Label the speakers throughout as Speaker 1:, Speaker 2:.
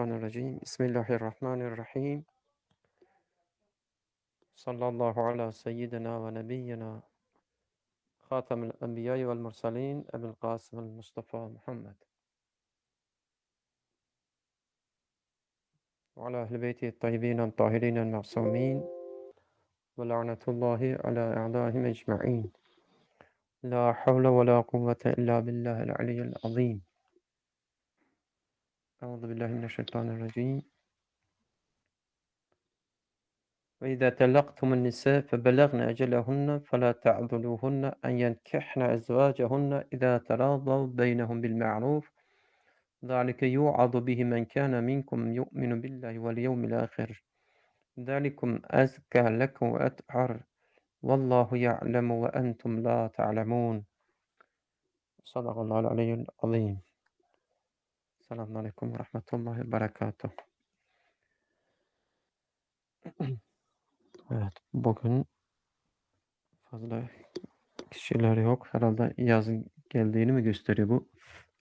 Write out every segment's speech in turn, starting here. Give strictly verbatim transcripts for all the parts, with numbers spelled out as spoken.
Speaker 1: Mineşşeytanirracim. Bismillahirrahmanirrahim. Sallallahu ala seyyidina ve nebiyyina Hatemül Enbiya'i vel Mursalin Ebu'l Kasım'el Mustafa Muhammed ve ala ehl-i beyti't tayyibîn'et tahirîn'el ma'sûmîn ve la'netullahi ala a'dâihim ecmaîn. La havle ve la kuvvete illa billahil aliyyil azîm. Euzu billahi mineşşeytanirracim. Ve izâ tellaqtumun nisâ febelagna ecelehunne felâ ta'zuluhunne en yenkihne ezvâcehunne izâ terâdav beynehum bil ma'rûf. ذَٰلِكَ يُوعَظُ بِهِ مَنْ كَانَ مِنْكُمْ يُؤْمِنُ بِاللّٰهِ وَالْيَوْمِ الْآخِرِ ذَٰلِكُمْ أَزْكَىٰ لَكُمْ وَأَطْهَرُ وَاللّٰهُ يَعْلَمُ وَأَنْتُمْ لَا تَعْلَمُونَ. Sadakallahu aliyyil azîm. Selamun aleyküm ve rahmetullahi ve berekatuhu. Evet, bugün fazla kişiler yok. Herhalde yazın geldiğini mi gösteriyor bu?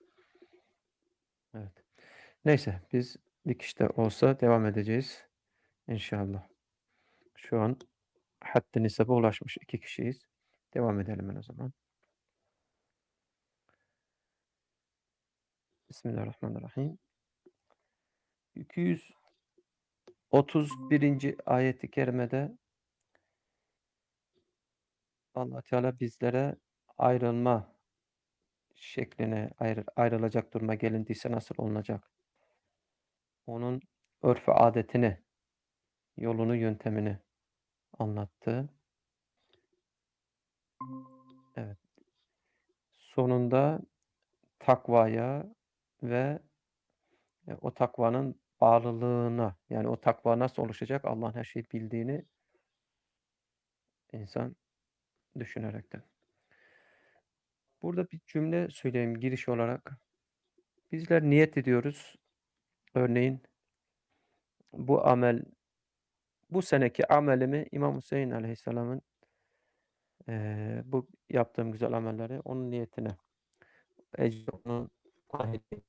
Speaker 1: Evet. Neyse, biz bir kişi de olsa devam edeceğiz inşallah. Şu an hadd-i nisaba ulaşmış iki kişiyiz. Devam edelim ben o zaman. Bismillahirrahmanirrahim. iki yüz otuz birinci ayet-i kerimede Allah Teala bizlere ayrılma şekline, ayrı, ayrılacak duruma gelindiyse nasıl olunacak? Onun örf ve adetini, yolunu, yöntemini anlattı. Evet. Sonunda takvaya ve e, o takvanın bağlılığına, yani o takva nasıl oluşacak? Allah'ın her şeyi bildiğini insan düşünerekten. Burada bir cümle söyleyeyim giriş olarak. Bizler niyet ediyoruz. Örneğin bu amel, bu seneki amelimi İmam Hüseyin Aleyhisselam'ın eee, bu yaptığım güzel amelleri onun niyetine, ecri onun ahidi.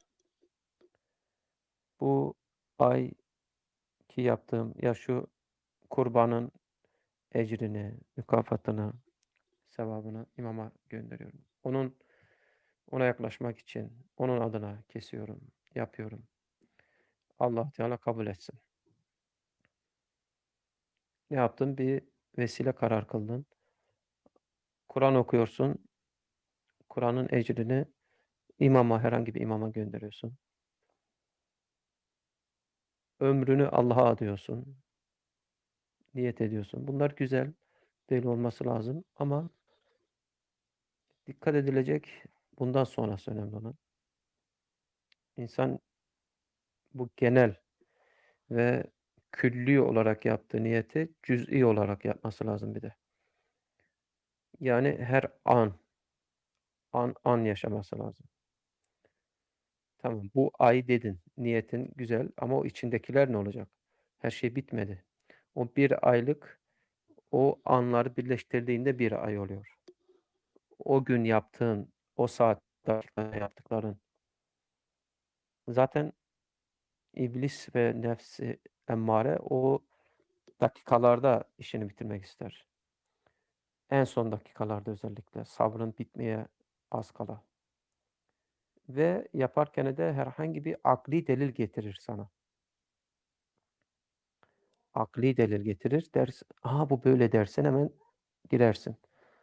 Speaker 1: Bu ay ki yaptığım ya şu kurbanın ecrini, mükafatını, sevabını imama gönderiyorum. Onun ona yaklaşmak için onun adına kesiyorum, yapıyorum. Allah Teala kabul etsin. Ne yaptın? Bir vesile karar kıldın. Kur'an okuyorsun. Kur'an'ın ecrini imama, herhangi bir imama gönderiyorsun. Ömrünü Allah'a adıyorsun. Niyet ediyorsun. Bunlar güzel. Değil olması lazım ama dikkat edilecek bundan sonrası önemli olan. İnsan bu genel ve külli olarak yaptığı niyeti cüz'i olarak yapması lazım bir de. Yani her an, an an yaşaması lazım. Tamam, bu ay dedin, niyetin güzel ama o içindekiler ne olacak? Her şey bitmedi. O bir aylık o anları birleştirdiğinde bir ay oluyor. O gün yaptığın, o saat dakika yaptıkların. Zaten iblis ve nefsi emmare o dakikalarda işini bitirmek ister. En son dakikalarda özellikle sabrın bitmeye az kala. Ve yaparken de herhangi bir akli delil getirir sana. Akli delil getirir. Dersin, aha bu böyle dersen hemen girersin.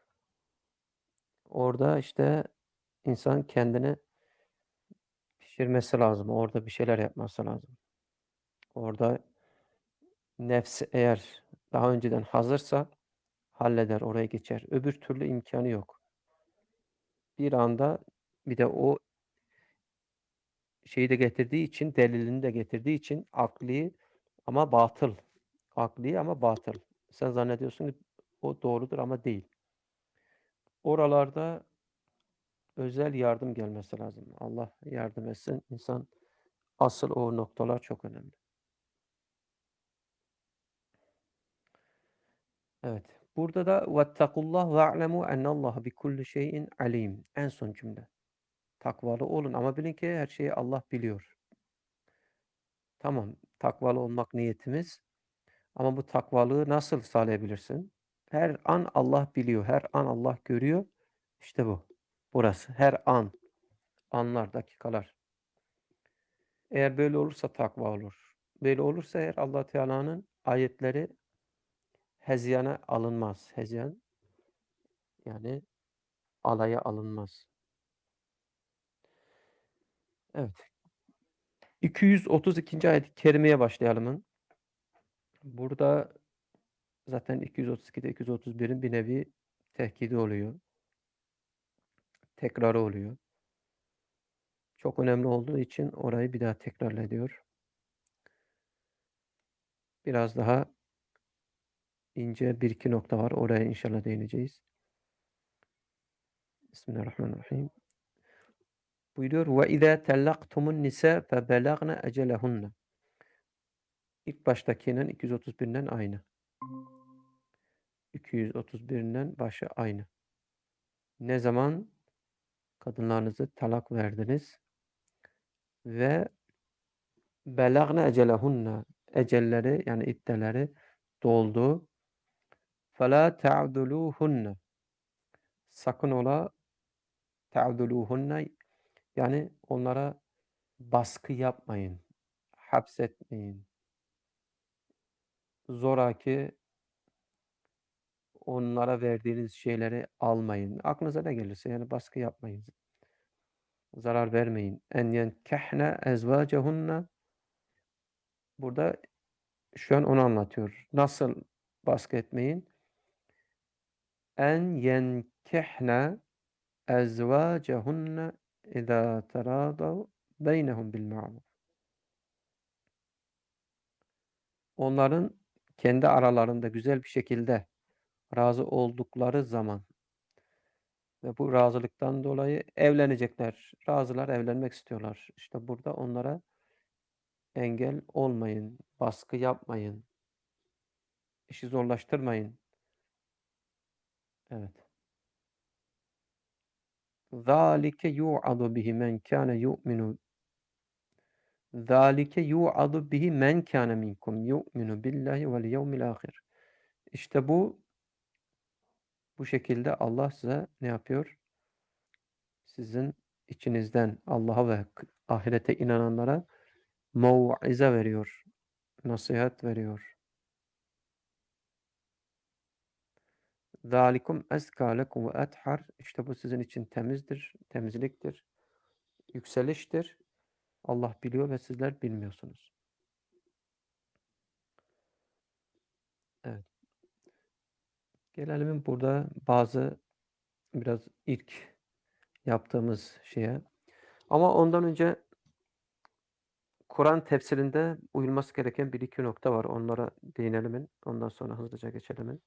Speaker 1: Orada işte insan kendini pişirmesi lazım. Orada bir şeyler yapması lazım. Orada nefsi eğer daha önceden hazırsa halleder, oraya geçer. Öbür türlü imkanı yok. Bir anda bir de o şeyi de getirdiği için, delilini de getirdiği için akli ama batıl. Akli ama batıl. Sen zannediyorsun ki o doğrudur ama değil. Oralarda özel yardım gelmesi lazım. Allah yardım etsin. İnsan asıl o noktalar çok önemli. Evet. Burada da vettekullah ve'lemû ennallâhe bikulli şeyin alim. En son cümle. Takvalı olun ama bilin ki her şeyi Allah biliyor. Tamam, takvalı olmak niyetimiz ama bu takvalığı nasıl sağlayabilirsin? Her an Allah biliyor, her an Allah görüyor. İşte bu. Burası. Her an, anlar, dakikalar. Eğer böyle olursa takva olur. Böyle olursa eğer Allah Teala'nın ayetleri hezyana alınmaz. Hezyan yani alaya alınmaz. Evet. iki yüz otuz ikinci ayet-i kerimeye başlayalım. Burada zaten iki yüz otuz ikide iki yüz otuz birin bir nevi tehkidi oluyor. Tekrarı oluyor. Çok önemli olduğu için orayı bir daha tekrar ediyor. Biraz daha ince bir iki nokta var. Oraya inşallah değineceğiz. Bismillahirrahmanirrahim. Buyuruyor ve izâ tellaktumun nisâ febelagna ecelehunne. İlk baştakinin iki yüz otuz birinden aynı. iki yüz otuz birinden başı aynı. Ne zaman kadınlarınızı talak verdiniz ve belagna ecelehunne, ecelleri yani iddeleri doldu. Fela ta'duluhunne, sakın ola ta'duluhunne, yani onlara baskı yapmayın, hapsetmeyin, zoraki onlara verdiğiniz şeyleri almayın. Aklınıza ne gelirse yani baskı yapmayın, zarar vermeyin. En yenkehne ezvacehunne, burada şu an onu anlatıyor. Nasıl baskı etmeyin? En yenkehne ezvacehunne izâ terâdav beynehum bil ma'ruf. Onların kendi aralarında güzel bir şekilde razı oldukları zaman ve bu razılıktan dolayı evlenecekler. Razılar, evlenmek istiyorlar. İşte burada onlara engel olmayın, baskı yapmayın, işi zorlaştırmayın. Evet. ذَٰلِكَ يُوعَظُ بِهِ مَنْ كَانَ يُؤْمِنُ ذَٰلِكَ يُوعَظُ بِهِ مَنْ كَانَ مِنْكُمْ يُؤْمِنُ بِاللّٰهِ وَالْيَوْمِ الْآخِرِ. İşte bu, bu şekilde Allah size ne yapıyor? Sizin içinizden Allah'a ve ahirete inananlara mev'ize veriyor, nasihat veriyor. ذَٰلِكُمْ اَزْكَى لَكُمْ وَاَطْهَرُ. İşte bu sizin için temizdir, temizliktir, yükseliştir. Allah biliyor ve sizler bilmiyorsunuz. Evet. Gelelim burada bazı biraz ilk yaptığımız şeye. Ama ondan önce Kur'an tefsirinde uyulması gereken bir iki nokta var. Onlara değinelim. Ondan sonra hızlıca geçelim.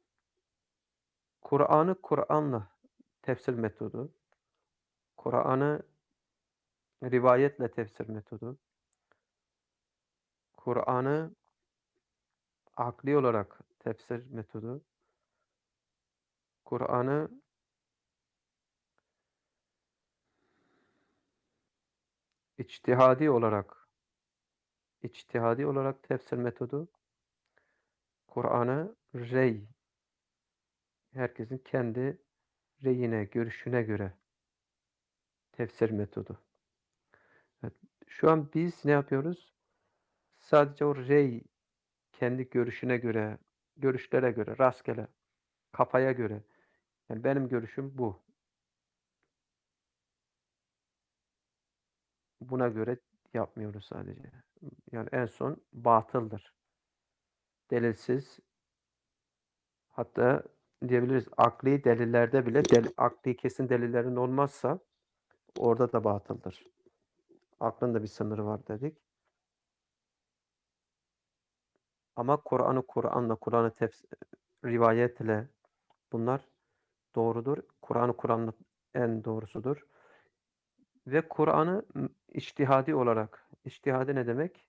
Speaker 1: Kur'an'ı Kur'an'la tefsir metodu, Kur'an'ı rivayetle tefsir metodu, Kur'an'ı akli olarak tefsir metodu, Kur'an'ı içtihadi olarak içtihadi olarak tefsir metodu, Kur'an'ı rey, herkesin kendi reyine, görüşüne göre tefsir metodu. Evet. Şu an biz ne yapıyoruz? Sadece o rey, kendi görüşüne göre, görüşlere göre, rastgele, kafaya göre. Yani benim görüşüm bu. Buna göre yapmıyoruz sadece. Yani en son batıldır. Delilsiz, hatta diyebiliriz akli delillerde bile del, akli kesin delillerin olmazsa orada da batıldır. Aklın da bir sınırı var dedik. Ama Kur'an'ı Kur'an'la, Kur'an'ı tefsir, rivayetle bunlar doğrudur. Kur'an'ı Kur'an'la en doğrusudur. Ve Kur'an'ı m, içtihadi olarak, içtihadi ne demek?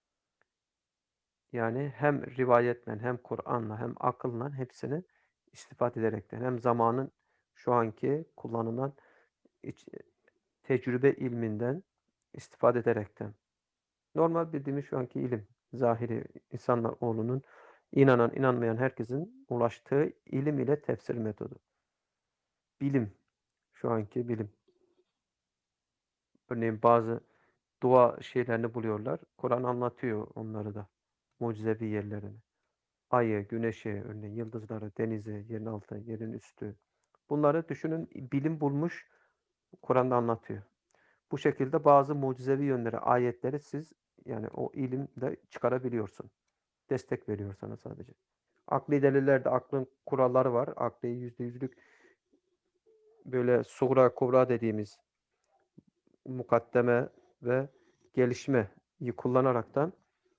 Speaker 1: Yani hem rivayetle, hem Kur'an'la, hem akılla hepsini istifade ederekten, hem zamanın şu anki kullanılan iç, tecrübe ilminden istifade ederekten. Normal bildiğimiz şu anki ilim, zahiri insanlar oğlunun, inanan, inanmayan herkesin ulaştığı ilim ile tefsir metodu. Bilim, şu anki bilim. Örneğin bazı dua şeylerini buluyorlar. Kur'an anlatıyor onları da, mucizevi yerlerini. Ayı, güneşi, örneğin yıldızları, denizi, yerin altı, yerin üstü. Bunları düşünün, bilim bulmuş, Kur'an'da anlatıyor. Bu şekilde bazı mucizevi yönleri, ayetleri siz yani o ilimde çıkarabiliyorsun. Destek veriyor sana sadece. Akli delillerde aklın kuralları var. Akli yüzde yüzlük böyle suğra kubra dediğimiz mukaddeme ve gelişmeyi kullanaraktan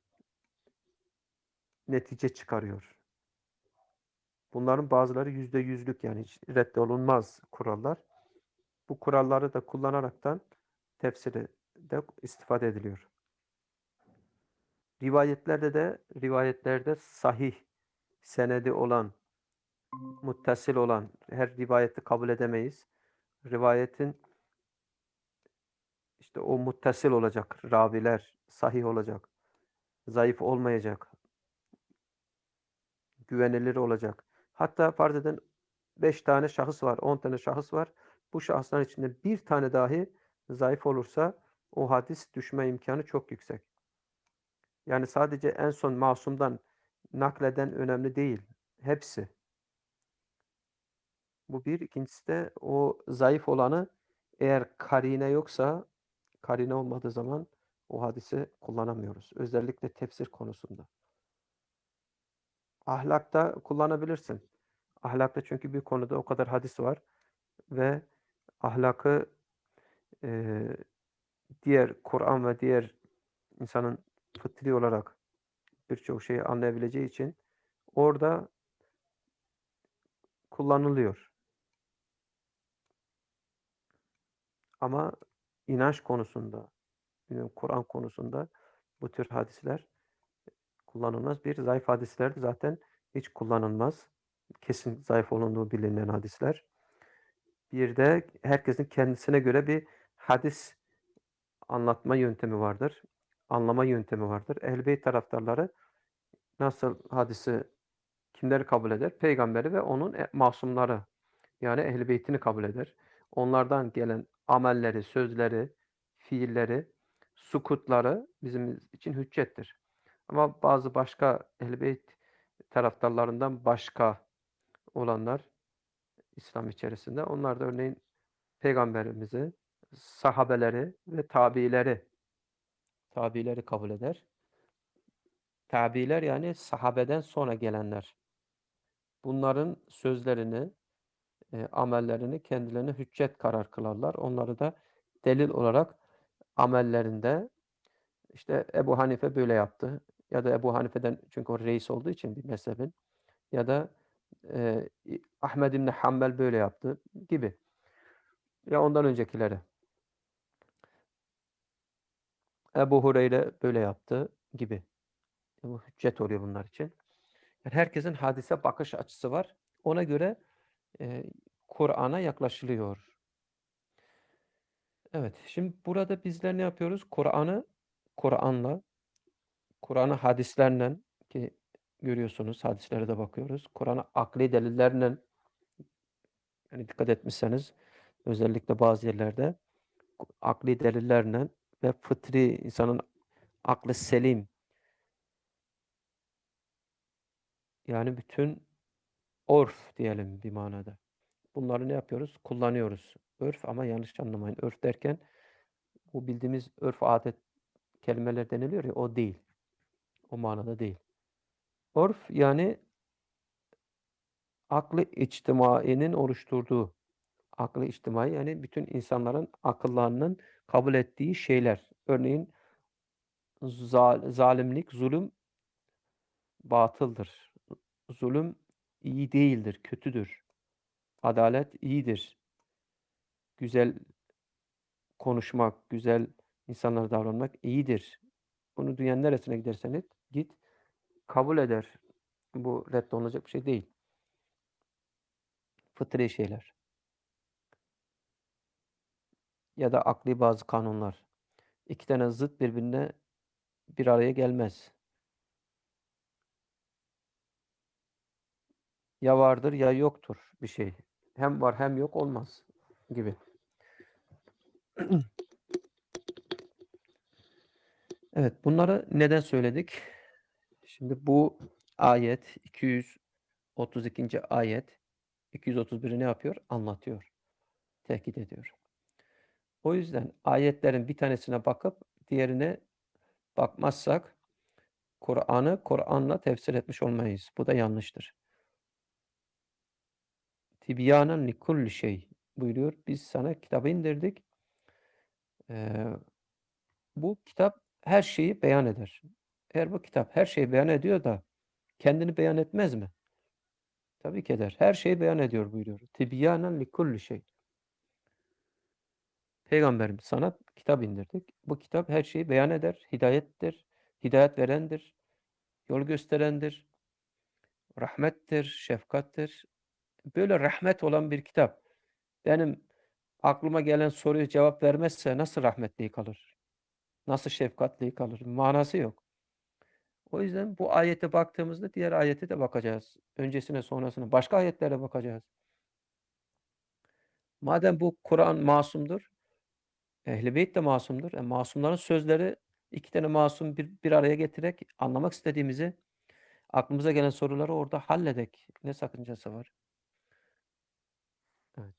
Speaker 1: netice çıkarıyor. Bunların bazıları yüzde yüzlük yani hiç reddolunmaz kurallar. Bu kuralları da kullanaraktan tefsiri de istifade ediliyor. Rivayetlerde de rivayetlerde sahih senedi olan, muttasil olan her rivayeti kabul edemeyiz. Rivayetin işte o muttasil olacak raviler, sahih olacak, zayıf olmayacak, güvenilir olacak. Hatta farz edin beş tane şahıs var, on tane şahıs var. Bu şahısların içinde bir tane dahi zayıf olursa o hadis düşme imkanı çok yüksek. Yani sadece en son masumdan nakleden önemli değil. Hepsi. Bu bir. İkincisi de o zayıf olanı eğer karine yoksa, karine olmadığı zaman o hadisi kullanamıyoruz. Özellikle tefsir konusunda. Ahlakta kullanabilirsin. Ahlakta çünkü bir konuda o kadar hadis var ve ahlakı eee, diğer Kur'an ve diğer insanın fıtri olarak birçok şeyi anlayabileceği için orada kullanılıyor. Ama inanç konusunda, Kur'an konusunda bu tür hadisler kullanılmaz. Bir, zayıf hadisler de zaten hiç kullanılmaz. Kesin zayıf olunduğu bilinen hadisler. Bir de herkesin kendisine göre bir hadis anlatma yöntemi vardır. Anlama yöntemi vardır. Ehl-i Beyt taraftarları nasıl hadisi kimleri kabul eder? Peygamberi ve onun e masumları. Yani Ehl-i Beyt'ini kabul eder. Onlardan gelen amelleri, sözleri, fiilleri, sukutları bizim için hüccettir. Ama bazı başka Ehl-i Beyt taraftarlarından başka olanlar İslam içerisinde, onlar da örneğin Peygamberimizi, sahabeleri ve tabiileri tabiileri kabul eder. Tabiiler yani sahabeden sonra gelenler. Bunların sözlerini, eee, amellerini kendilerine hüccet karar kılarlar. Onları da delil olarak amellerinde işte Ebu Hanife böyle yaptı ya da Ebu Hanife'den çünkü o reis olduğu için bir mezhebin ya da eee, Ahmed İbni Hanbel böyle yaptı gibi. Ya ondan öncekileri. Ebu Hureyre böyle yaptı gibi. Bu hüccet oluyor bunlar için. Yani herkesin hadise bakış açısı var. Ona göre eee, Kur'an'a yaklaşılıyor. Evet, şimdi burada bizler ne yapıyoruz? Kur'an'ı Kur'an'la, Kur'an'ı hadislerle ki görüyorsunuz hadislere de bakıyoruz. Kur'an'ı akli delillerle yani dikkat etmişseniz özellikle bazı yerlerde akli delillerle ve fıtri insanın aklı selim yani bütün orf diyelim bir manada. Bunları ne yapıyoruz? Kullanıyoruz. Örf ama yanlış anlamayın. Örf derken bu bildiğimiz örf adet kelimeler deniliyor ya o değil. O manada değil. Örf yani aklı içtimainin oluşturduğu aklı içtimai yani bütün insanların akıllarının kabul ettiği şeyler. Örneğin za zalimlik, zulüm batıldır. Zulüm iyi değildir, kötüdür. Adalet iyidir. Güzel konuşmak, güzel insanlara davranmak iyidir. Bunu dünyanın neresine gidersen et, git kabul eder. Bu reddolunacak bir şey değil. Fıtri şeyler ya da akli bazı kanunlar. İki tane zıt birbirine bir araya gelmez. Ya vardır ya yoktur bir şey. Hem var hem yok olmaz gibi. Evet, bunları neden söyledik? Şimdi bu ayet iki yüz otuz ikinci ayet iki yüz otuz biri ne yapıyor? Anlatıyor, tehdit ediyor. O yüzden ayetlerin bir tanesine bakıp diğerine bakmazsak Kur'an'ı Kur'an'la tefsir etmiş olmayız. Bu da yanlıştır. Tibyanen likulli şey buyuruyor. Biz sana kitabı indirdik. Eee, bu kitap her şeyi beyan eder. Eğer bu kitap her şeyi beyan ediyor da kendini beyan etmez mi? Tabii ki eder. Her şeyi beyan ediyor buyuruyor. Tibyanen likulli şey. Peygamberim sana kitap indirdik. Bu kitap her şeyi beyan eder. Hidayettir. Hidayet verendir. Yol gösterendir. Rahmettir. Şefkattir. Böyle rahmet olan bir kitap. Benim aklıma gelen soruya cevap vermezse nasıl rahmetli kalır? Nasıl şefkatli kalır? Manası yok. O yüzden bu ayete baktığımızda diğer ayete de bakacağız. Öncesine sonrasına başka ayetlere bakacağız. Madem bu Kur'an masumdur, Ehl-i Beyt de masumdur. E, masumların sözleri iki tane masum bir, bir araya getirerek anlamak istediğimizi, aklımıza gelen soruları orada halledek. Ne sakıncası var? Evet.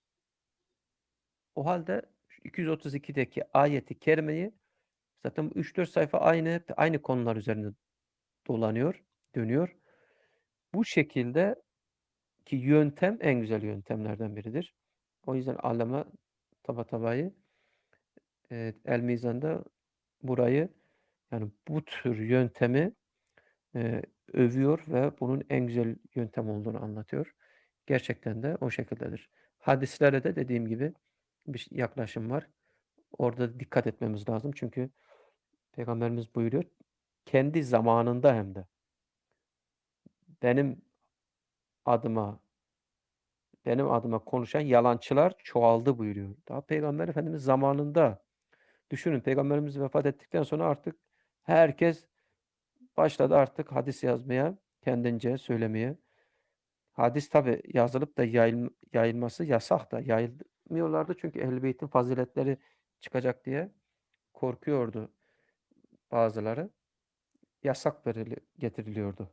Speaker 1: O halde iki yüz otuz ikideki ayeti kerimeyi zaten üç dört sayfa aynı hep aynı konular üzerinde dolanıyor, dönüyor. Bu şekilde ki yöntem en güzel yöntemlerden biridir. O yüzden Allame Tabatabai eee, El Mizan'da burayı yani bu tür yöntemi eee, övüyor ve bunun en güzel yöntem olduğunu anlatıyor. Gerçekten de o şekildedir. Hadislere de dediğim gibi bir yaklaşım var. Orada dikkat etmemiz lazım. Çünkü Peygamberimiz buyuruyor, kendi zamanında hem de benim adıma benim adıma konuşan yalancılar çoğaldı buyuruyor. Daha Peygamber Efendimiz zamanında düşünün Peygamberimiz vefat ettikten sonra artık herkes başladı artık hadis yazmaya, kendince söylemeye. Hadis tabi yazılıp da yayıl, yayılması yasak da yayılmıyorlardı çünkü Ehl-i Beyt'in faziletleri çıkacak diye korkuyordu bazıları. Yasak verili, getiriliyordu.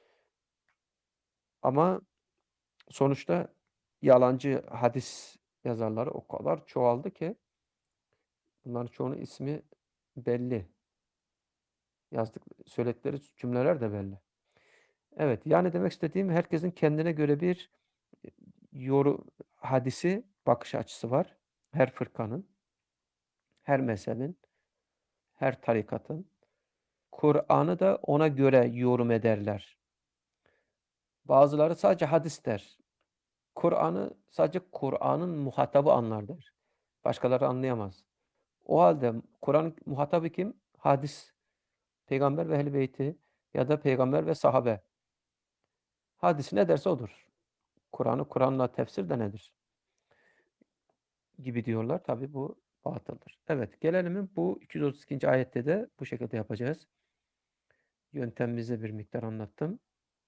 Speaker 1: Ama sonuçta yalancı hadis yazarları o kadar çoğaldı ki bunların çoğunun ismi belli. Yazdık söyledikleri cümleler de belli. Evet, yani demek istediğim herkesin kendine göre bir yoru hadisi bakış açısı var. Her fırkanın, her mezhebin, her tarikatın. Kur'an'ı da ona göre yorum ederler. Bazıları sadece hadis der. Kur'an'ı sadece Kur'an'ın muhatabı anlar der. Başkaları anlayamaz. O halde Kur'an'ın muhatabı kim? Hadis. Peygamber ve Ehl-i Beyti ya da peygamber ve sahabe. Hadis ne derse odur. Kur'an'ı Kur'an'la tefsir de nedir? Gibi diyorlar. Tabii bu batıldır. Evet, gelelim bu iki yüz otuz ikinci ayette de bu şekilde yapacağız. Yöntemimizi bir miktar anlattım.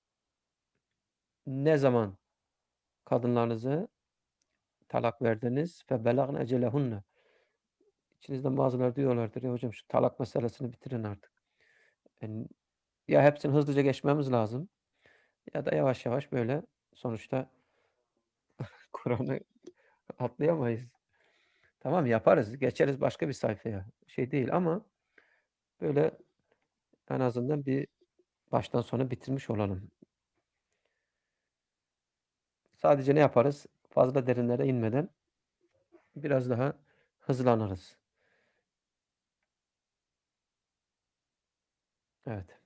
Speaker 1: Ne zaman kadınlarınızı talak verdiniz? فَبَلَغْنَ اَجَلَهُنَّ İçinizden bazıları diyorlardır ya hocam şu talak meselesini bitirin artık. Yani ya hepsini hızlıca geçmemiz lazım ya da yavaş yavaş böyle sonuçta Kur'an'ı atlayamayız. Tamam yaparız, geçeriz başka bir sayfaya. Şey değil ama böyle en azından bir baştan sona bitirmiş olalım. Sadece ne yaparız? Fazla derinlere inmeden biraz daha hızlanırız. Evet.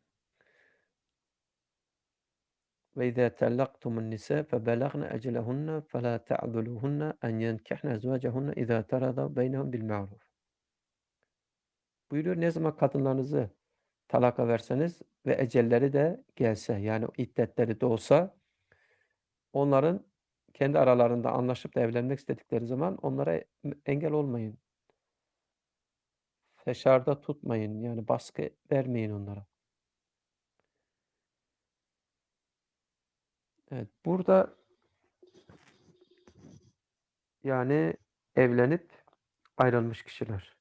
Speaker 1: Ve izâ tellaktumun nisâ febelagna ecelehunne felâ te'duluhunne en yenkihne ezvâcehunne izâ terada beynehum bil ma'ruf. Buyuruyor ne zaman kadınlarınızı talaka verseniz ve ecelleri de gelse yani iddetleri de olsa onların kendi aralarında anlaşıp da evlenmek istedikleri zaman onlara engel olmayın. feşarda tutmayın, yani baskı vermeyin onlara. Evet, burada yani evlenip ayrılmış kişiler.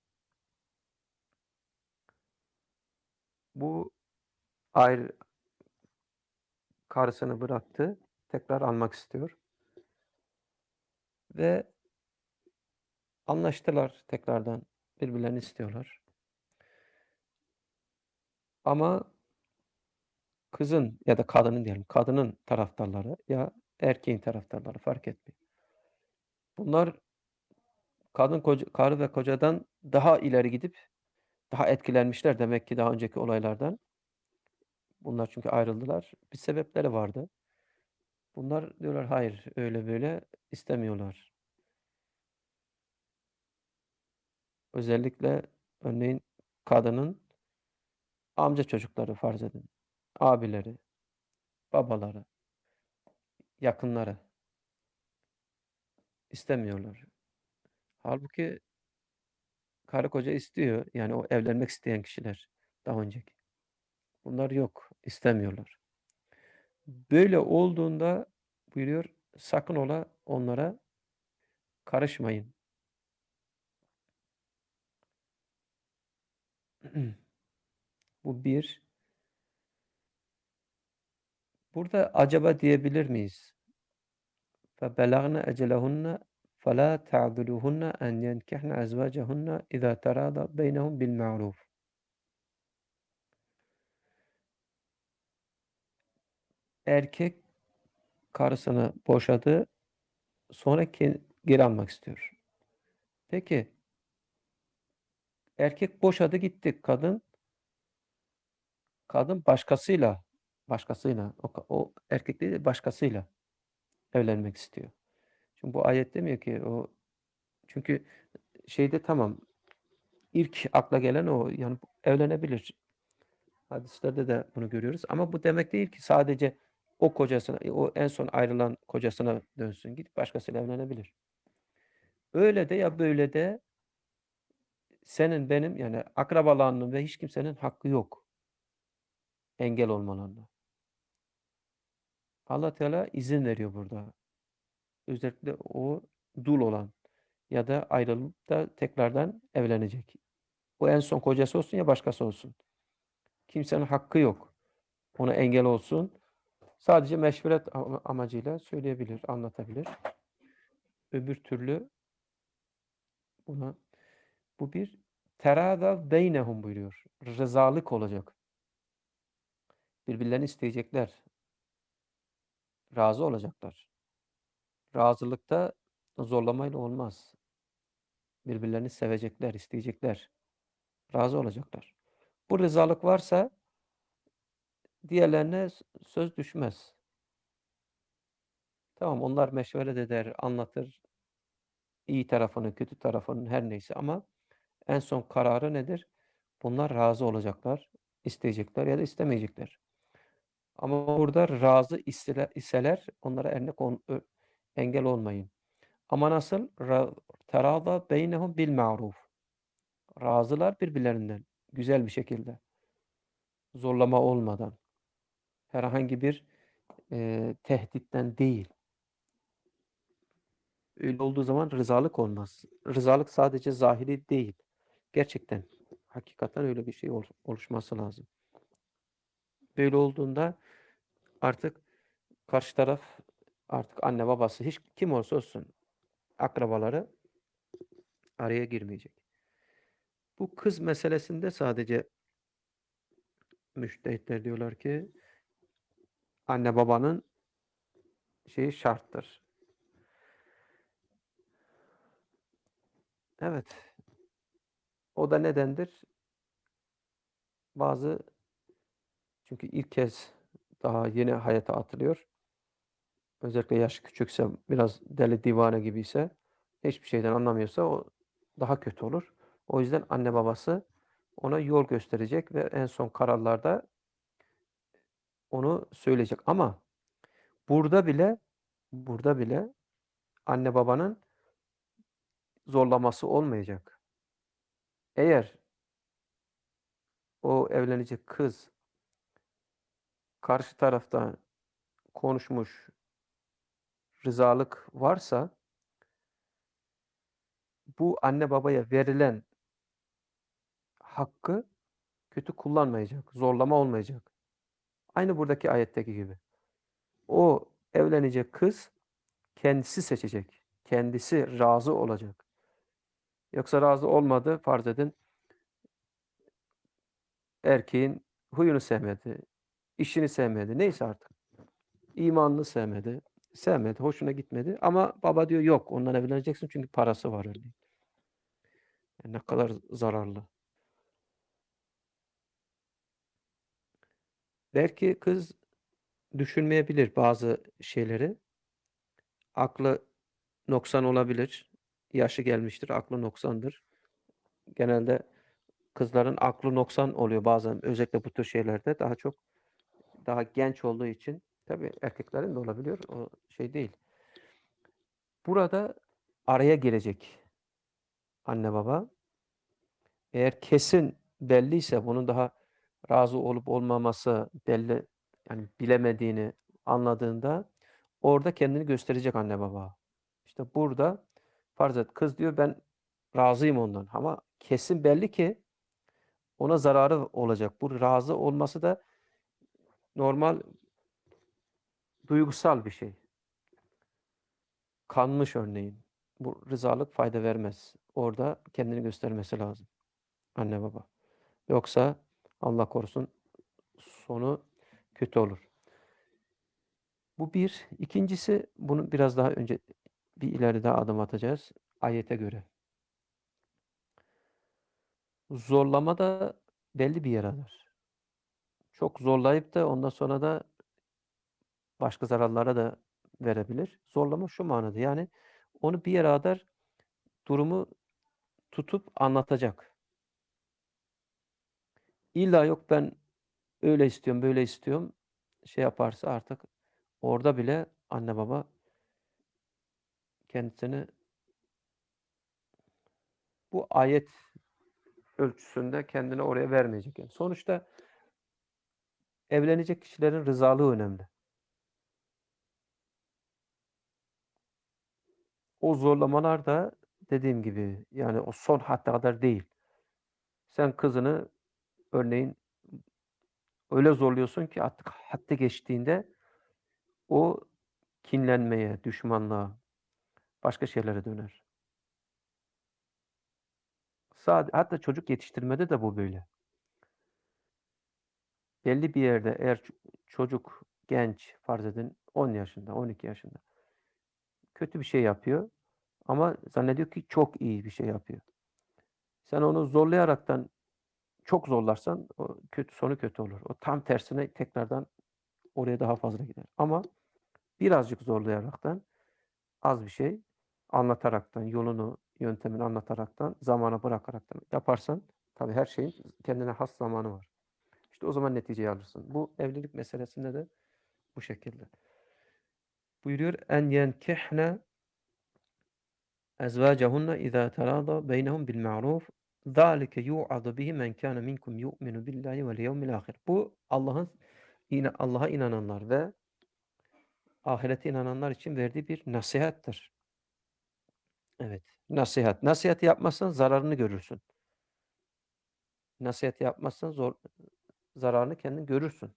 Speaker 1: Bu ayrı karısını bıraktı, tekrar almak istiyor ve anlaştılar tekrardan, birbirlerini istiyorlar. Ama kızın ya da kadının diyelim, kadının taraftarları ya erkeğin taraftarları fark etmiyor. Bunlar kadın koca karı ve kocadan daha ileri gidip daha etkilenmişler demek ki daha önceki olaylardan. Bunlar çünkü ayrıldılar. Bir sebepleri vardı. Bunlar diyorlar hayır, öyle böyle istemiyorlar. Özellikle örneğin kadının amca çocukları farz edin. Abileri, babaları, yakınları istemiyorlar. Halbuki karı koca istiyor. Yani o evlenmek isteyen kişiler daha önceki. Bunlar yok, istemiyorlar. Böyle olduğunda buyuruyor, sakın ola onlara karışmayın. Bu bir. Burada acaba diyebilir miyiz? فَبَلَغْنَ أَجَلَهُنَّ فَلَا تَعْضُلُوهُنَّ أَنْ يَنكِحْنَ أَزْوَاجَهُنَّ إِذَا تَرَاضَى بَيْنَهُم بِالْمَعْرُوفِ. Erkek karısını boşadı, sonra ke geri almak istiyor. Peki, erkek boşadı gitti. Kadın kadın başkasıyla başkasıyla o ka o erkek değil de başkasıyla evlenmek istiyor. Şimdi bu ayet demiyor ki o çünkü şeyde tamam, ilk akla gelen o. Yani evlenebilir. Hadislerde de bunu görüyoruz ama bu demek değil ki sadece o kocasına, o en son ayrılan kocasına dönsün. Gidip başkasıyla evlenebilir. Öyle de ya böyle de senin, benim yani akrabalarının ve hiç kimsenin hakkı yok engel olmalarına. Allah Teala izin veriyor burada. Özellikle o dul olan ya da ayrılıp da tekrardan evlenecek. O en son kocası olsun ya başkası olsun. Kimsenin hakkı yok. Ona engel olsun. Sadece meşveret ama amacıyla söyleyebilir, anlatabilir. Öbür türlü buna bu bir terâdâv beynehum buyuruyor. Rızalık olacak. Birbirlerini isteyecekler. Razı olacaklar. Razılıkta zorlamayla olmaz. Birbirlerini sevecekler, isteyecekler. Razı olacaklar. Bu rızalık varsa diğerlerine söz düşmez. Tamam, onlar meşveret eder, anlatır. İyi tarafını, kötü tarafını her neyse ama en son kararı nedir? Bunlar razı olacaklar, isteyecekler ya da istemeyecekler. Ama burada razı iseler, iseler onlara örnek ol, engel olmayın. Ama nasıl? Ra, terada beynehum bil ma'ruf. Razılar birbirlerinden güzel bir şekilde. Zorlama olmadan. Herhangi bir e, tehditten değil. Öyle olduğu zaman rızalık olmaz. Rızalık sadece zahiri değil. Gerçekten, hakikaten öyle bir şey oluşması lazım. Böyle olduğunda artık karşı taraf, artık anne babası, hiç kim olursa olsun akrabaları araya girmeyecek. Bu kız meselesinde sadece müçtehitler diyorlar ki anne babanın şeyi şarttır. Evet. O da nedendir? Bazı çünkü ilk kez daha yeni hayata atılıyor. Özellikle yaş küçükse, biraz deli divane gibiyse, hiçbir şeyden anlamıyorsa o daha kötü olur. O yüzden anne babası ona yol gösterecek ve en son kararlarda onu söyleyecek. Ama burada bile burada bile anne babanın zorlaması olmayacak. Eğer o evlenecek kız karşı tarafta konuşmuş, rızalık varsa bu anne babaya verilen hakkı kötü kullanmayacak, zorlama olmayacak. Aynı buradaki ayetteki gibi. O evlenecek kız kendisi seçecek. Kendisi razı olacak. Yoksa razı olmadı, farz edin erkeğin huyunu sevmedi, işini sevmedi, neyse artık. İmanını sevmedi, sevmedi, hoşuna gitmedi ama baba diyor yok ondan evleneceksin çünkü parası var örneğin. Yani ne kadar zararlı. Belki kız düşünmeyebilir bazı şeyleri. Aklı noksan olabilir. Yaşı gelmiştir, aklı noksandır. Genelde kızların aklı noksan oluyor bazen özellikle bu tür şeylerde daha çok daha genç olduğu için. Tabii erkeklerin de olabiliyor. O şey değil. Burada araya girecek anne baba. Eğer kesin belliyse bunun daha razı olup olmaması belli yani bilemediğini anladığında orada kendini gösterecek anne baba. İşte burada farz et kız diyor ben razıyım ondan ama kesin belli ki ona zararı olacak. Bu razı olması da normal duygusal bir şey. Kanmış örneğin. Bu rızalık fayda vermez. Orada kendini göstermesi lazım anne baba. Yoksa Allah korusun sonu kötü olur. Bu bir. İkincisi bunu biraz daha önce bir ileri daha adım atacağız ayete göre. Zorlama da belli bir yere Çok zorlayıp da ondan sonra da başka zararlara da verebilir. Zorlama şu manada yani onu bir yere kadar durumu tutup anlatacak. İlla yok ben öyle istiyorum, böyle istiyorum şey yaparsa artık orada bile anne baba kendisini bu ayet ölçüsünde kendini oraya vermeyecek. Yani sonuçta evlenecek kişilerin rızalığı önemli. O zorlamalar da dediğim gibi yani o son hadde kadar değil. Sen kızını örneğin öyle zorluyorsun ki artık haddi geçtiğinde o kinlenmeye, düşmanlığa, başka şeylere döner. Sade hatta çocuk yetiştirmede de bu böyle. Belli bir yerde eğer ç çocuk genç, farz edin on yaşında, on iki yaşında kötü bir şey yapıyor ama zannediyor ki çok iyi bir şey yapıyor. Sen onu zorlayaraktan çok zorlarsan o kötü sonu kötü olur. O tam tersine tekrardan oraya daha fazla gider. Ama birazcık zorlayaraktan az bir şey anlataraktan, yolunu, yöntemini anlataraktan, zamana bırakaraktan yaparsan tabii her şeyin kendine has zamanı var. İşte o zaman neticeyi alırsın. Bu evlilik meselesinde de bu şekilde. Buyuruyor en yenkihne ezvâcehunne izâ terâda beynehum bil ma'ruf zâlike yu'adu bihi men kâne minkum yu'minu billahi vel yevmil âhir. Bu Allah'ın Allah'a inananlar ve ahirete inananlar için verdiği bir nasihattir. Evet, nasihat. Nasihat yapmazsan zararını görürsün. Nasihat yapmazsan zor zararını kendin görürsün.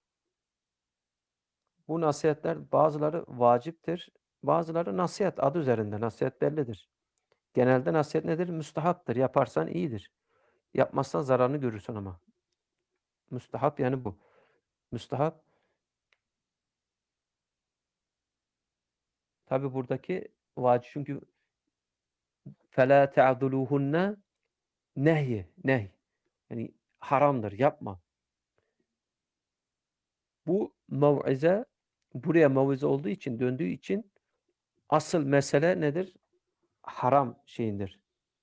Speaker 1: Bu nasihatler bazıları vaciptir, bazıları nasihat adı üzerinde. Nasihat bellidir. Genelde nasihat nedir? Müstehaptır. Yaparsan iyidir. Yapmazsan zararını görürsün ama. Müstehap yani bu. Müstehap tabi buradaki vacip çünkü فَلَا تَعْضُلُوهُنَّ nehy, nehy. Yani haramdır, yapma. Bu mev'ize buraya mev'ize olduğu için, döndüğü için asıl mesele nedir? Haram şeyindir.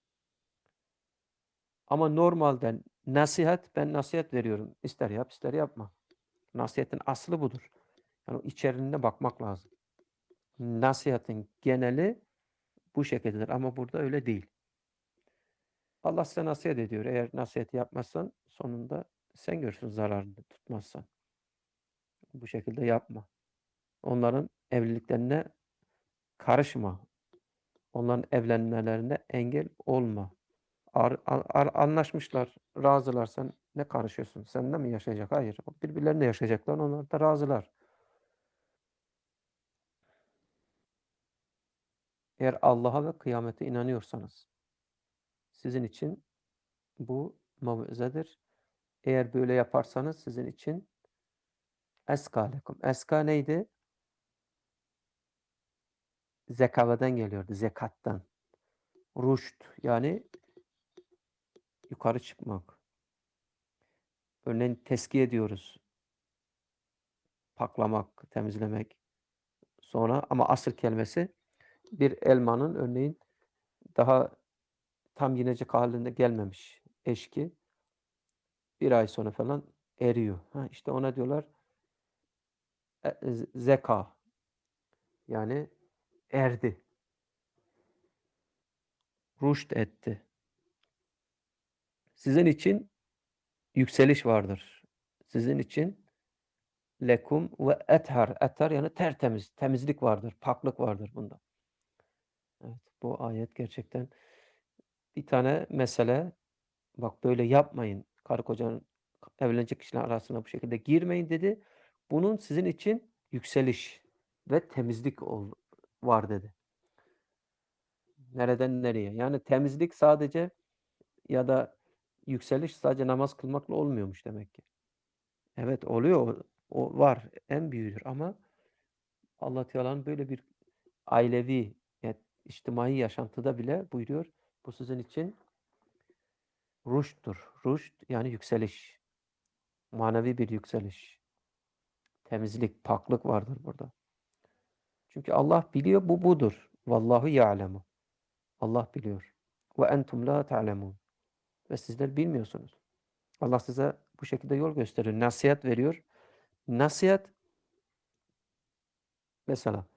Speaker 1: Ama normalden nasihat, ben nasihat veriyorum. İster yap, ister yapma. Nasihatin aslı budur. Yani içeriğine bakmak lazım. Nasihatin geneli bu şekildedir ama burada öyle değil. Allah size nasihat ediyor. Eğer nasihat yapmazsan sonunda sen görürsün zararını tutmazsan. Bu şekilde yapma. Onların evliliklerine karışma. Onların evlenmelerine engel olma. Ar a ar anlaşmışlar, razılar. Sen ne karışıyorsun? Seninle mi yaşayacak? Hayır. Birbirleriyle yaşayacaklar. Onlar da razılar. Eğer Allah'a ve kıyamete inanıyorsanız sizin için bu mauizedir. Eğer böyle yaparsanız sizin için eskâ lekum. Eska neydi? Zekaveden geliyordu, zekattan. Ruşt yani yukarı çıkmak. Örneğin teskiye diyoruz. Paklamak, temizlemek. Sonra ama asıl kelimesi bir elmanın örneğin daha tam yenecek hâline gelmemiş eşki bir ay sonra falan eriyor. Ha, işte ona diyorlar e z zeka yani erdi, ruşt etti. Sizin için yükseliş vardır. Sizin için lekum ve ethar. Ethar yani tertemiz, temizlik vardır, paklık vardır bunda. Evet, bu ayet gerçekten bir tane mesele, bak böyle yapmayın, karı kocanın evlenecek kişiler arasına bu şekilde girmeyin dedi. Bunun sizin için yükseliş ve temizlik ol var dedi. Nereden nereye? Yani temizlik sadece ya da yükseliş sadece namaz kılmakla olmuyormuş demek ki. Evet oluyor, o o var, en büyüğüdür ama Allah Teala'nın böyle bir ailevi, ya içtimai yaşantıda bile buyuruyor, bu sizin için ruşttur. Ruşt yani yükseliş, manevi bir yükseliş, temizlik, paklık vardır burada. Çünkü Allah biliyor bu budur. Vallahu ya'lemu. Allah biliyor. Ve entum la ta'lemun. Ve sizler bilmiyorsunuz. Allah size bu şekilde yol gösteriyor. Nasihat veriyor. Nasihat mesela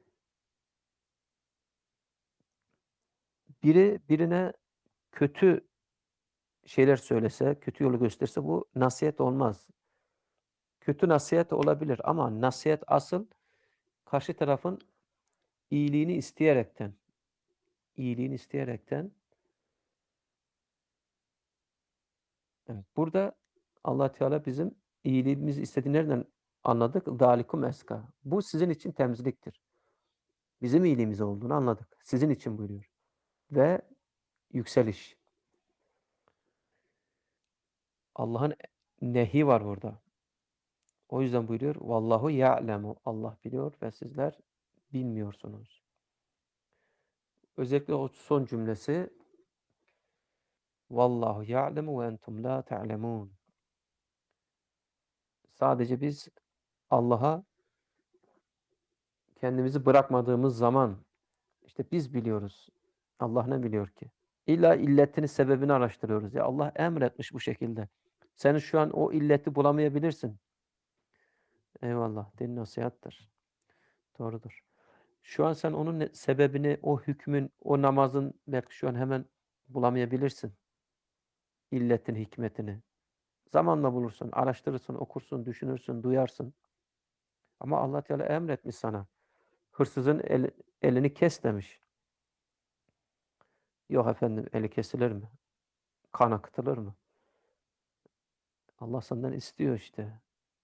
Speaker 1: biri birine kötü şeyler söylese, kötü yolu gösterse bu nasihat olmaz. Kötü nasihat olabilir ama nasihat asıl karşı tarafın iyiliğini isteyerekten, iyiliğini isteyerekten. Evet, burada Allah Teala bizim iyiliğimizi istediğini nereden anladık? Dâlikum eska. Bu sizin için temizliktir. Bizim iyiliğimiz olduğunu anladık. Sizin için buyuruyor. Ve yükseliş. Allah'ın nehi var burada. O yüzden buyuruyor. Vallahu ya'lemu. Allah biliyor ve sizler bilmiyorsunuz. Özellikle o son cümlesi Vallahu ya'lemu ve entum la ta'lemun. Sadece biz Allah'a kendimizi bırakmadığımız zaman işte biz biliyoruz. Allah ne biliyor ki? İlla illetini, sebebini araştırıyoruz. Ya Allah emretmiş bu şekilde. Sen şu an o illeti bulamayabilirsin. Eyvallah. Din nasihattır. Doğrudur. Şu an sen onun ne- sebebini, o hükmün, o namazın belki şu an hemen bulamayabilirsin. İlletin, hikmetini. Zamanla bulursun, araştırırsın, okursun, düşünürsün, duyarsın. Ama Allah Teala emretmiş sana. Hırsızın el- elini kes demiş. Yok efendim, eli kesilir mi? Kan akıtılır mı? Allah senden istiyor işte.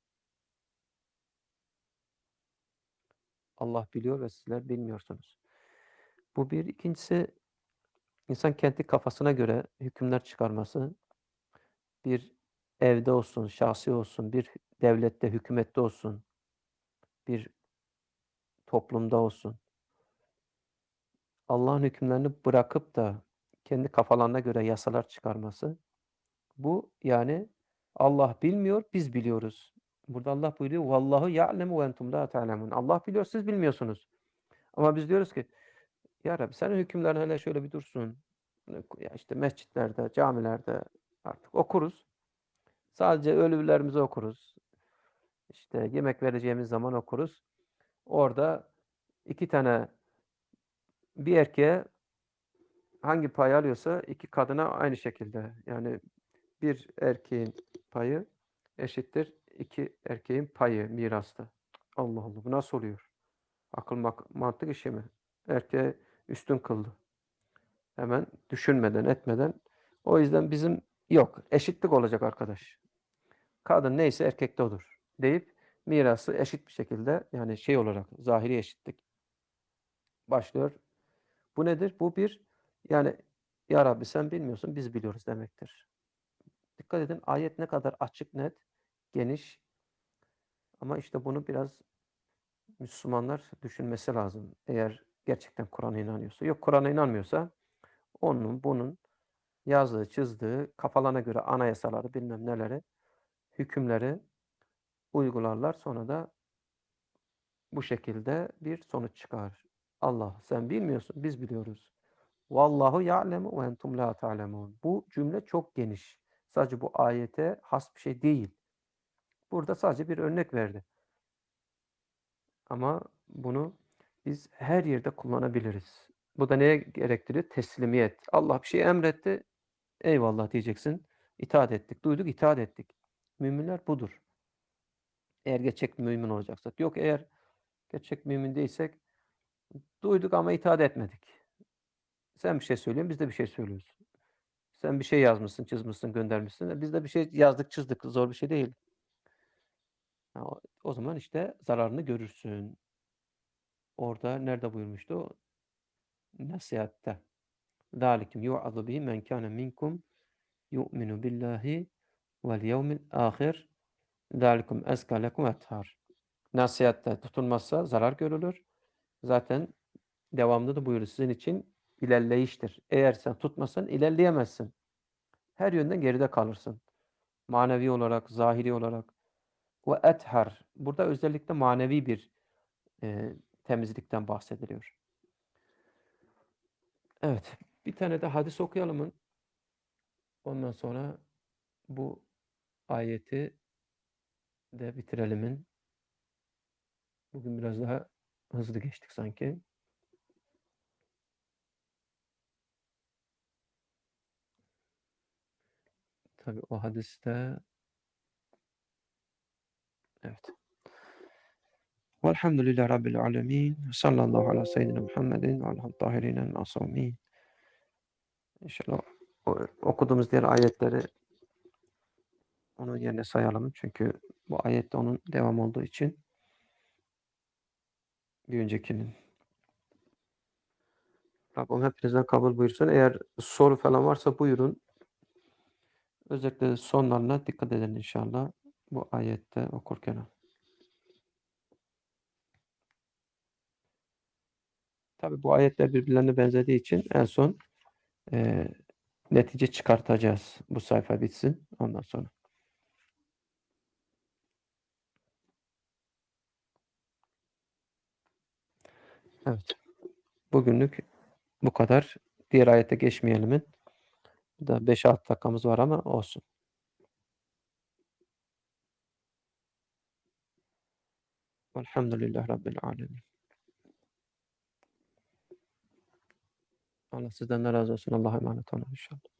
Speaker 1: Allah biliyor ve sizler bilmiyorsunuz. Bu bir. İkincisi, insan kendi kafasına göre hükümler çıkarması, bir evde olsun, şahsi olsun, bir devlette, hükümette olsun, bir toplumda olsun. Allah'ın hükümlerini bırakıp da kendi kafalarına göre yasalar çıkarması, bu yani Allah bilmiyor, biz biliyoruz. Burada Allah buyuruyor, "Vallahu ya'lemu ve entum la ta'lemun." Allah biliyor, siz bilmiyorsunuz. Ama biz diyoruz ki, "Ya Rabbi senin hükümlerin hele şöyle bir dursun." Ya işte mescitlerde, camilerde artık okuruz. Sadece ölülerimizi okuruz. İşte yemek vereceğimiz zaman okuruz. Orada iki tane bir erkeğe hangi payı alıyorsa iki kadına aynı şekilde. Yani Bir erkeğin payı eşittir iki erkeğin payı mirasta. Allah Allah! Bu nasıl oluyor? Akıl mak mantık işi mi? Erkeği üstün kıldı. Hemen düşünmeden etmeden. O yüzden bizim yok, eşitlik olacak arkadaş. Kadın neyse erkek de odur deyip mirası eşit bir şekilde, yani şey olarak zahiri eşitlik başlıyor. Bu nedir? Bu bir, yani "Ya Rabbi sen bilmiyorsun, biz biliyoruz." demektir. Dikkat edin, ayet ne kadar açık, net, geniş ama işte bunu biraz Müslümanlar düşünmesi lazım. Eğer gerçekten Kur'an'a inanıyorsa. Yok, Kur'an'a inanmıyorsa onun bunun yazdığı, çizdiği, kafalarına göre anayasaları, bilmem neleri, hükümleri uygularlar. Sonra da bu şekilde bir sonuç çıkar. Allah sen bilmiyorsun, biz biliyoruz. Vallahu ya'lemu ve entum la ta'lemun. Bu cümle çok geniş. Sadece bu ayete has bir şey değil. Burada sadece bir örnek verdi. Ama bunu biz her yerde kullanabiliriz. Bu da neye gerektiriyor? Teslimiyet. Allah bir şey emretti, eyvallah diyeceksin. İtaat ettik, duyduk, itaat ettik. Müminler budur. Eğer gerçek mümin olacaksak. Yok, eğer gerçek mümin değilsek, duyduk ama itaat etmedik. Sen bir şey söylüyorsun, biz de bir şey söylüyoruz. Sen bir şey yazmışsın, çizmişsin, göndermişsin. E biz de bir şey yazdık, çizdik. Zor bir şey değil. Ha, o o zaman işte zararını görürsün. Orada nerede buyurmuştu? Nasihatte. ذَٰلِكُمْ يُوعَظُ بِهِ مَنْ كَانَ مِنكُمْ يُؤْمِنُ بِاللّٰهِ وَالْيَوْمِ الْآخِرِ ذَٰلِكُمْ أَزْكَىٰ لَكُمْ وَأَطْهَرُ. Nasihatte tutulmazsa zarar görülür. Zaten devamında da buyuruyor, sizin için ilerleyiştir. Eğer sen tutmasan ilerleyemezsin. Her yönden geride kalırsın. Manevi olarak, zahiri olarak. Ve ethar. Burada özellikle manevi bir eee, temizlikten bahsediliyor. Evet. Bir tane de hadis okuyalım. Ondan sonra bu ayeti de bitirelim. Bugün biraz daha hızlı geçtik sanki. Tabii o hadiste evet. Velhamdülillahi Rabbil alemin. Sallallahu ala seyyidina Muhammedin ve aleyhi tahirinen masumin. İnşallah o, okuduğumuz diğer ayetleri onun yerine sayalım. Çünkü bu ayette onun devam olduğu için bir öncekinin. Rabbim hepinizden kabul buyursun. Eğer soru falan varsa buyurun. Özellikle sonlarına dikkat edin inşallah bu ayette okurken. Tabii bu ayetler birbirlerine benzediği için en son eee, netice çıkartacağız. Bu sayfa bitsin ondan sonra. Evet. Bugünlük bu kadar. Diğer ayete geçmeyelim. Da beş altı dakikamız var ama olsun. Elhamdülillahi Rabbil alemin. Allah sizden de razı olsun. Allah'a emanet olun inşallah.